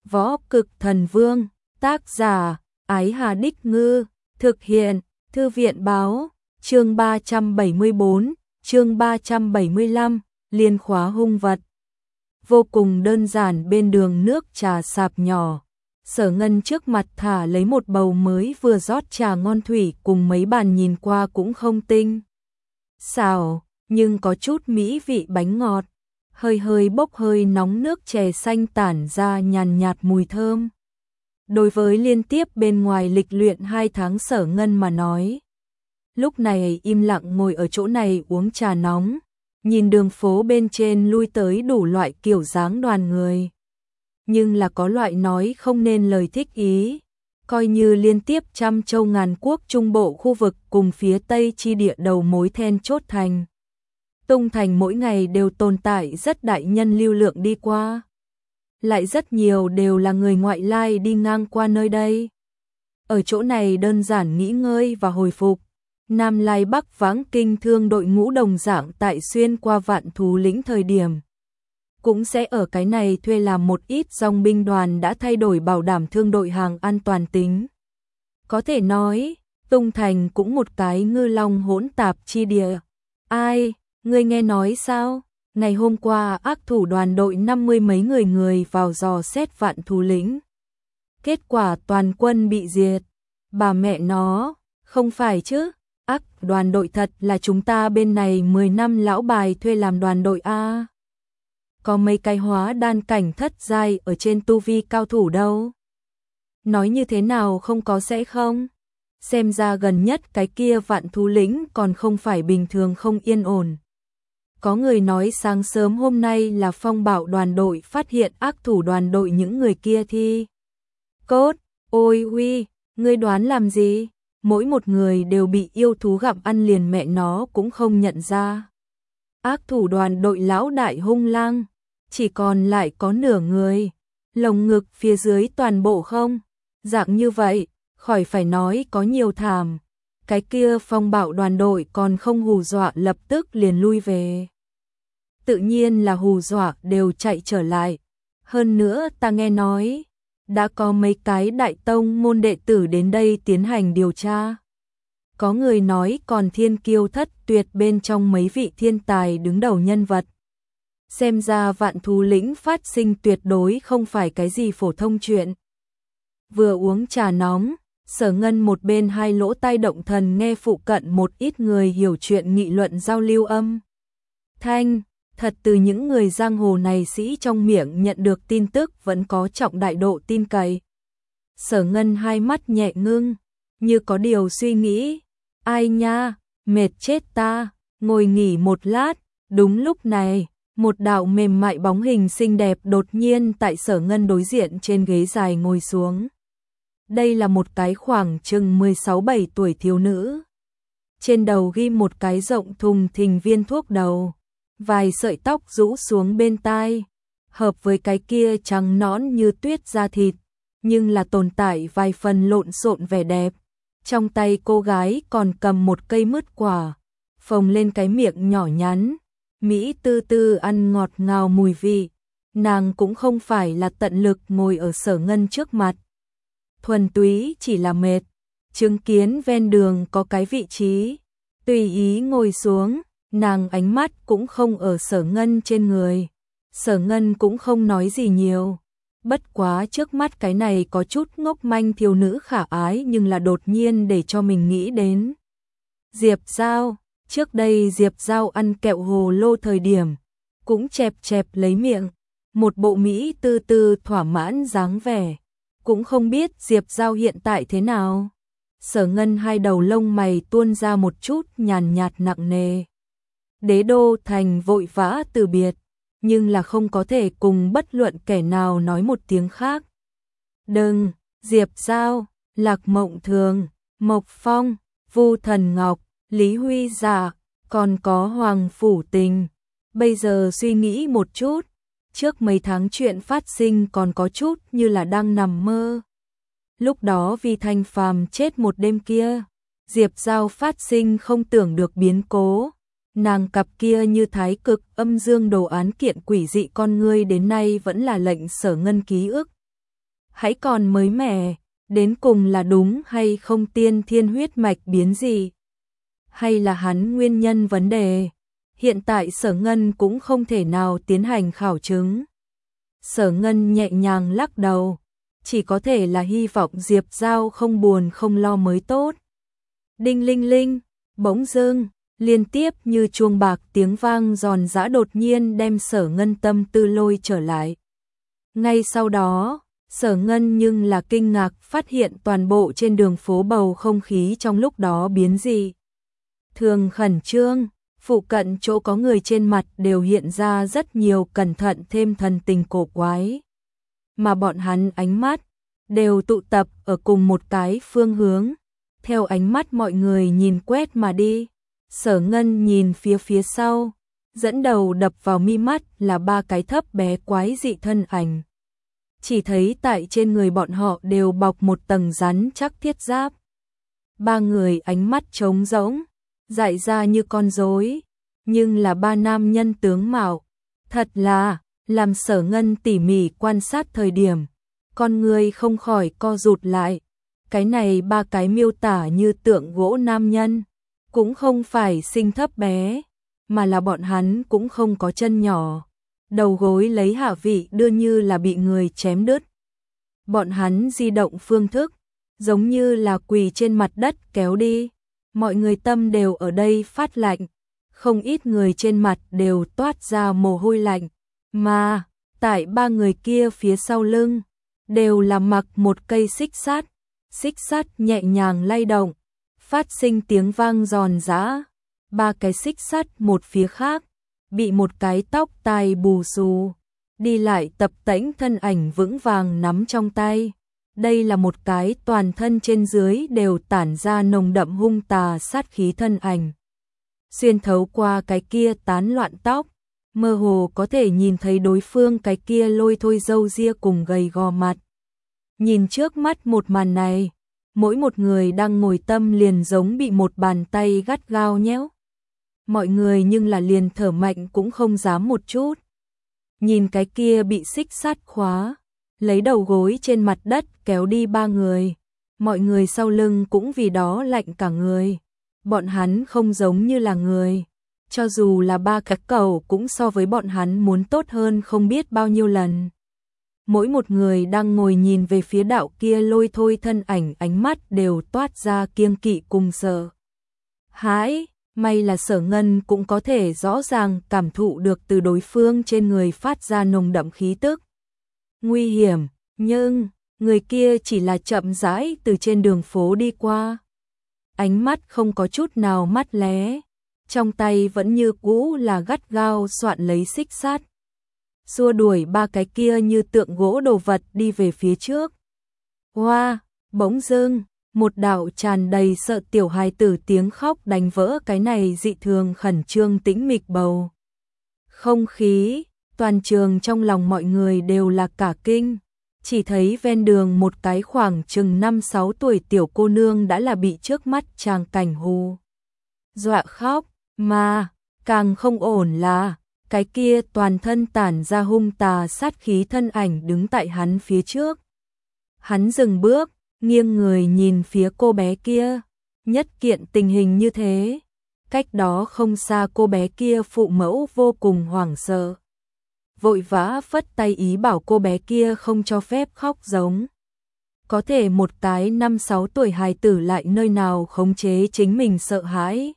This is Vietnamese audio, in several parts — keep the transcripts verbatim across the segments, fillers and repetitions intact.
Võ Cực Thần Vương, tác giả, Ái Hà Đích Ngư, thực hiện, Thư viện báo, chương ba trăm bảy mươi bốn, chương ba trăm bảy mươi lăm, liên khóa hung vật. Vô cùng đơn giản bên đường nước trà sạp nhỏ, Sở Ngân trước mặt thả lấy một bầu mới vừa rót trà ngon thủy cùng mấy bàn nhìn qua cũng không tinh xảo, nhưng có chút mỹ vị bánh ngọt, hơi hơi bốc hơi nóng nước chè xanh tản ra nhàn nhạt mùi thơm. Đối với liên tiếp bên ngoài lịch luyện hai tháng Sở Ngân mà nói, lúc này im lặng ngồi ở chỗ này uống trà nóng, nhìn đường phố bên trên lui tới đủ loại kiểu dáng đoàn người. Nhưng là có loại nói không nên lời thích ý, coi như liên tiếp trăm châu ngàn quốc trung bộ khu vực cùng phía tây chi địa đầu mối then chốt thành Tung Thành mỗi ngày đều tồn tại rất đại nhân lưu lượng đi qua. Lại rất nhiều đều là người ngoại lai đi ngang qua nơi đây. Ở chỗ này đơn giản nghỉ ngơi và hồi phục. Nam Lai Bắc Vãng kinh thương đội ngũ đồng dạng tại xuyên qua Vạn Thú Lĩnh thời điểm. Cũng sẽ ở cái này thuê làm một ít dòng binh đoàn đã thay đổi bảo đảm thương đội hàng an toàn tính. Có thể nói, Tung Thành cũng một cái ngư long hỗn tạp chi địa. Ai, ngươi nghe nói sao? Ngày hôm qua ác thủ đoàn đội năm mươi mấy người người vào dò xét Vạn Thú Lĩnh. Kết quả toàn quân bị diệt. Bà mẹ nó, không phải chứ? Ác đoàn đội thật là chúng ta bên này mười năm lão bài thuê làm đoàn đội A. Có mấy cái hóa đan cảnh thất giai ở trên tu vi cao thủ đâu. Nói như thế nào không có sẽ không? Xem ra gần nhất cái kia Vạn Thú Lĩnh còn không phải bình thường không yên ổn. Có người nói sáng sớm hôm nay là phong bạo đoàn đội phát hiện ác thủ đoàn đội những người kia thi cốt. Ôi uy, ngươi đoán làm gì? Mỗi một người đều bị yêu thú gặm ăn liền mẹ nó cũng không nhận ra. Ác thủ đoàn đội lão đại hung lang, chỉ còn lại có nửa người, lồng ngực phía dưới toàn bộ không. Dạng như vậy, khỏi phải nói có nhiều thảm. Cái kia phong bạo đoàn đội còn không hù dọa lập tức liền lui về. Tự nhiên là hù dọa đều chạy trở lại. Hơn nữa ta nghe nói, đã có mấy cái đại tông môn đệ tử đến đây tiến hành điều tra. Có người nói còn thiên kiêu thất tuyệt bên trong mấy vị thiên tài đứng đầu nhân vật. Xem ra Vạn Thú Lĩnh phát sinh tuyệt đối không phải cái gì phổ thông chuyện. Vừa uống trà nóng, Sở Ngân một bên hai lỗ tai động thần nghe phụ cận một ít người hiểu chuyện nghị luận giao lưu âm thanh. Thật từ những người giang hồ này sĩ trong miệng nhận được tin tức vẫn có trọng đại độ tin cậy. Sở Ngân hai mắt nhẹ ngưng, như có điều suy nghĩ. Ai nha, mệt chết ta, ngồi nghỉ một lát. Đúng lúc này, một đạo mềm mại bóng hình xinh đẹp đột nhiên tại Sở Ngân đối diện trên ghế dài ngồi xuống. Đây là một cái khoảng chừng mười sáu bảy tuổi thiếu nữ. Trên đầu ghi một cái rộng thùng thình viên thuốc đầu. Vài sợi tóc rũ xuống bên tai, hợp với cái kia trắng nõn như tuyết da thịt, nhưng là tồn tại vài phần lộn xộn vẻ đẹp. Trong tay cô gái còn cầm một cây mứt quả, phồng lên cái miệng nhỏ nhắn, mỹ tư tư ăn ngọt ngào mùi vị. Nàng cũng không phải là tận lực ngồi ở Sở Ngân trước mặt, thuần túy chỉ là mệt, chứng kiến ven đường có cái vị trí, tùy ý ngồi xuống. Nàng ánh mắt cũng không ở Sở Ngân trên người. Sở Ngân cũng không nói gì nhiều. Bất quá trước mắt cái này có chút ngốc manh thiếu nữ khả ái nhưng là đột nhiên để cho mình nghĩ đến Diệp Giao. Trước đây Diệp Giao ăn kẹo hồ lô thời điểm, cũng chẹp chẹp lấy miệng, một bộ mỹ tư tư thỏa mãn dáng vẻ. Cũng không biết Diệp Giao hiện tại thế nào. Sở Ngân hai đầu lông mày tuôn ra một chút nhàn nhạt nặng nề. Đế đô thành vội vã từ biệt, nhưng là không có thể cùng bất luận kẻ nào nói một tiếng khác. Đừng, Diệp Giao, Lạc Mộng Thường, Mộc Phong, Vu Thần Ngọc, Lý Huy Dạ, còn có Hoàng Phủ Tình. Bây giờ suy nghĩ một chút, trước mấy tháng chuyện phát sinh còn có chút như là đang nằm mơ. Lúc đó vì Thanh Phàm chết một đêm kia, Diệp Giao phát sinh không tưởng được biến cố. Nàng cặp kia như thái cực âm dương đồ án kiện quỷ dị con ngươi đến nay vẫn là lệnh Sở Ngân ký ức. hãy còn mới mẻ, đến cùng là đúng hay không tiên thiên huyết mạch biến gì? Hay là hắn nguyên nhân vấn đề? Hiện tại Sở Ngân cũng không thể nào tiến hành khảo chứng. Sở Ngân nhẹ nhàng lắc đầu, chỉ có thể là hy vọng Diệp Giao không buồn không lo mới tốt. Đinh linh linh, bỗng dưng, liên tiếp như chuông bạc tiếng vang giòn giã đột nhiên đem Sở Ngân tâm tư lôi trở lại. Ngay sau đó, Sở Ngân nhưng là kinh ngạc phát hiện toàn bộ trên đường phố bầu không khí trong lúc đó biến dị. Thường khẩn trương, phụ cận chỗ có người trên mặt đều hiện ra rất nhiều cẩn thận thêm thần tình cổ quái. Mà bọn hắn ánh mắt đều tụ tập ở cùng một cái phương hướng, theo ánh mắt mọi người nhìn quét mà đi. Sở Ngân nhìn phía phía sau, dẫn đầu đập vào mi mắt là ba cái thấp bé quái dị thân ảnh. Chỉ thấy tại trên người bọn họ đều bọc một tầng rắn chắc thiết giáp. Ba người ánh mắt trống rỗng, dại ra như con rối, nhưng là ba nam nhân tướng mạo. Thật là, làm Sở Ngân tỉ mỉ quan sát thời điểm, con người không khỏi co rụt lại. Cái này ba cái miêu tả như tượng gỗ nam nhân, cũng không phải sinh thấp bé, mà là bọn hắn cũng không có chân nhỏ. Đầu gối lấy hạ vị đưa như là bị người chém đứt. Bọn hắn di động phương thức, giống như là quỳ trên mặt đất kéo đi. Mọi người tâm đều ở đây phát lạnh, không ít người trên mặt đều toát ra mồ hôi lạnh. Mà, tại ba người kia phía sau lưng, đều là mặc một cây xích sắt. Xích sắt nhẹ nhàng lay động, phát sinh tiếng vang giòn giã. Ba cái xích sắt một phía khác, bị một cái tóc tai bù xù, đi lại tập tễnh thân ảnh vững vàng nắm trong tay. Đây là một cái toàn thân trên dưới đều tản ra nồng đậm hung tà sát khí thân ảnh. Xuyên thấu qua cái kia tán loạn tóc, mơ hồ có thể nhìn thấy đối phương cái kia lôi thôi râu ria cùng gầy gò mặt. Nhìn trước mắt một màn này, mỗi một người đang ngồi tâm liền giống bị một bàn tay gắt gao nhéo. Mọi người nhưng là liền thở mạnh cũng không dám một chút. Nhìn cái kia bị xích sắt khóa, lấy đầu gối trên mặt đất kéo đi ba người. Mọi người sau lưng cũng vì đó lạnh cả người. Bọn hắn không giống như là người. Cho dù là ba cái cầu cũng so với bọn hắn muốn tốt hơn không biết bao nhiêu lần. Mỗi một người đang ngồi nhìn về phía đạo kia lôi thôi thân ảnh ánh mắt đều toát ra kiêng kỵ cùng sợ hãi. May là Sở Ngân cũng có thể rõ ràng cảm thụ được từ đối phương trên người phát ra nồng đậm khí tức nguy hiểm, nhưng người kia chỉ là chậm rãi từ trên đường phố đi qua. Ánh mắt không có chút nào mắt lé, trong tay vẫn như cũ là gắt gao soạn lấy xích sắt, xua đuổi ba cái kia như tượng gỗ đồ vật đi về phía trước. Hoa, bỗng dưng, một đạo tràn đầy sợ tiểu hài tử tiếng khóc đánh vỡ cái này dị thường khẩn trương tĩnh mịch bầu không khí. Toàn trường trong lòng mọi người đều là cả kinh, chỉ thấy ven đường một cái khoảng chừng năm sáu tuổi tiểu cô nương đã là bị trước mắt tràng cảnh hù dọa khóc. Mà càng không ổn là cái kia toàn thân tản ra hung tà sát khí thân ảnh đứng tại hắn phía trước. Hắn dừng bước, nghiêng người nhìn phía cô bé kia. Nhất kiện tình hình như thế, cách đó không xa cô bé kia phụ mẫu vô cùng hoảng sợ, vội vã phất tay ý bảo cô bé kia không cho phép khóc giống. Có thể một cái năm sáu tuổi hài tử lại nơi nào khống chế chính mình sợ hãi.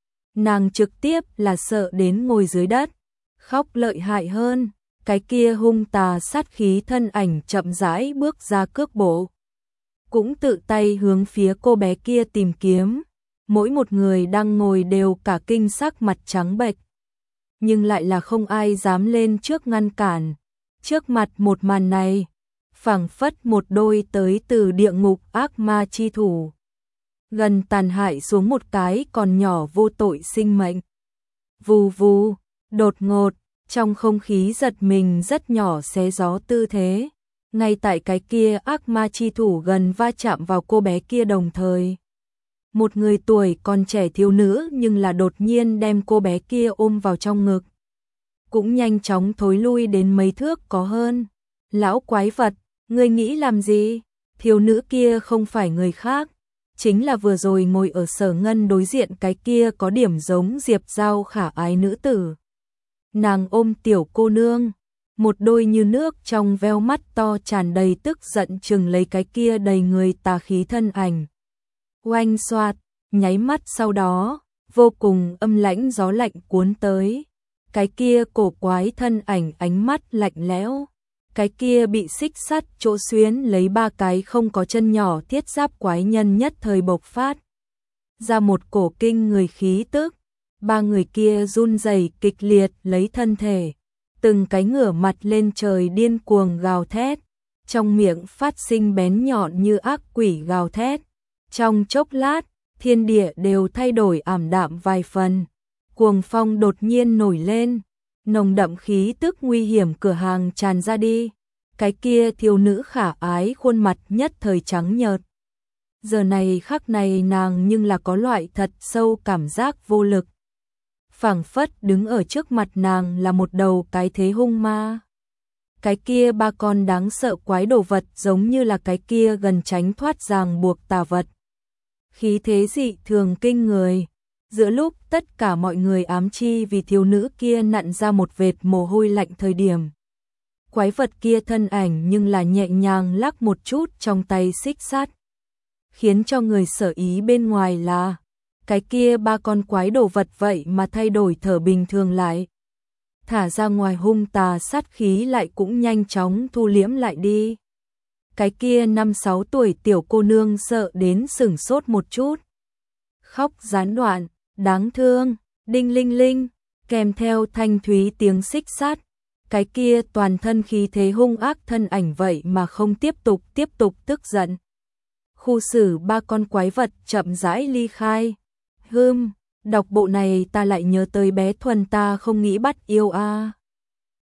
Nàng trực tiếp là sợ đến ngồi dưới đất, khóc lợi hại hơn. Cái kia hung tà sát khí thân ảnh chậm rãi bước ra cước bộ, cũng tự tay hướng phía cô bé kia tìm kiếm. Mỗi một người đang ngồi đều cả kinh sắc mặt trắng bệch, nhưng lại là không ai dám lên trước ngăn cản. Trước mặt một màn này, phảng phất một đôi tới từ địa ngục ác ma chi thủ, gần tàn hại xuống một cái còn nhỏ vô tội sinh mệnh. Vù vù, đột ngột, trong không khí giật mình rất nhỏ xé gió tư thế. Ngay tại cái kia ác ma chi thủ gần va chạm vào cô bé kia đồng thời, một người tuổi còn trẻ thiếu nữ nhưng là đột nhiên đem cô bé kia ôm vào trong ngực, cũng nhanh chóng thối lui đến mấy thước có hơn. Lão quái vật, Ngươi nghĩ làm gì? Thiếu nữ kia không phải người khác, chính là vừa rồi ngồi ở Sở Ngân đối diện cái kia có điểm giống Diệp Giao khả ái nữ tử. Nàng ôm tiểu cô nương, một đôi như nước trong veo mắt to tràn đầy tức giận chừng lấy cái kia đầy người tà khí thân ảnh. Oanh xoạt, nháy mắt sau đó, vô cùng âm lãnh gió lạnh cuốn tới. Cái kia cổ quái thân ảnh ánh mắt lạnh lẽo. Cái kia bị xích sắt chỗ xuyến lấy ba cái không có chân nhỏ thiết giáp quái nhân nhất thời bộc phát ra một cổ kinh người khí tức. Ba người kia run rẩy kịch liệt lấy thân thể, từng cái ngửa mặt lên trời điên cuồng gào thét, trong miệng phát sinh bén nhọn như ác quỷ gào thét. Trong chốc lát, thiên địa đều thay đổi ảm đạm vài phần. Cuồng phong đột nhiên nổi lên, nồng đậm khí tức nguy hiểm cửa hàng tràn ra đi. Cái kia thiếu nữ khả ái khuôn mặt nhất thời trắng nhợt. Giờ này khắc này nàng nhưng là có loại thật sâu cảm giác vô lực. Phảng phất đứng ở trước mặt nàng là một đầu cái thế hung ma. Cái kia ba con đáng sợ quái đồ vật giống như là cái kia gần tránh thoát ràng buộc tà vật. Khí thế dị thường kinh người. Giữa lúc tất cả mọi người ám chi vì thiếu nữ kia nặn ra một vệt mồ hôi lạnh thời điểm. Quái vật kia thân ảnh nhưng là nhẹ nhàng lắc một chút trong tay xích sắt. Khiến cho người sở ý bên ngoài là cái kia ba con quái đồ vật vậy mà thay đổi thở bình thường lại. Thả ra ngoài hung tà sát khí lại cũng nhanh chóng thu liễm lại đi. Cái kia năm sáu tuổi tiểu cô nương sợ đến sửng sốt một chút. Khóc gián đoạn, đáng thương, đinh linh linh, kèm theo thanh thúy tiếng xích sắt. Cái kia toàn thân khí thế hung ác thân ảnh vậy mà không tiếp tục tiếp tục tức giận. Khu xử ba con quái vật chậm rãi ly khai. Hừm, đọc bộ này ta lại nhớ tới bé Thuần ta không nghĩ bắt yêu a. À.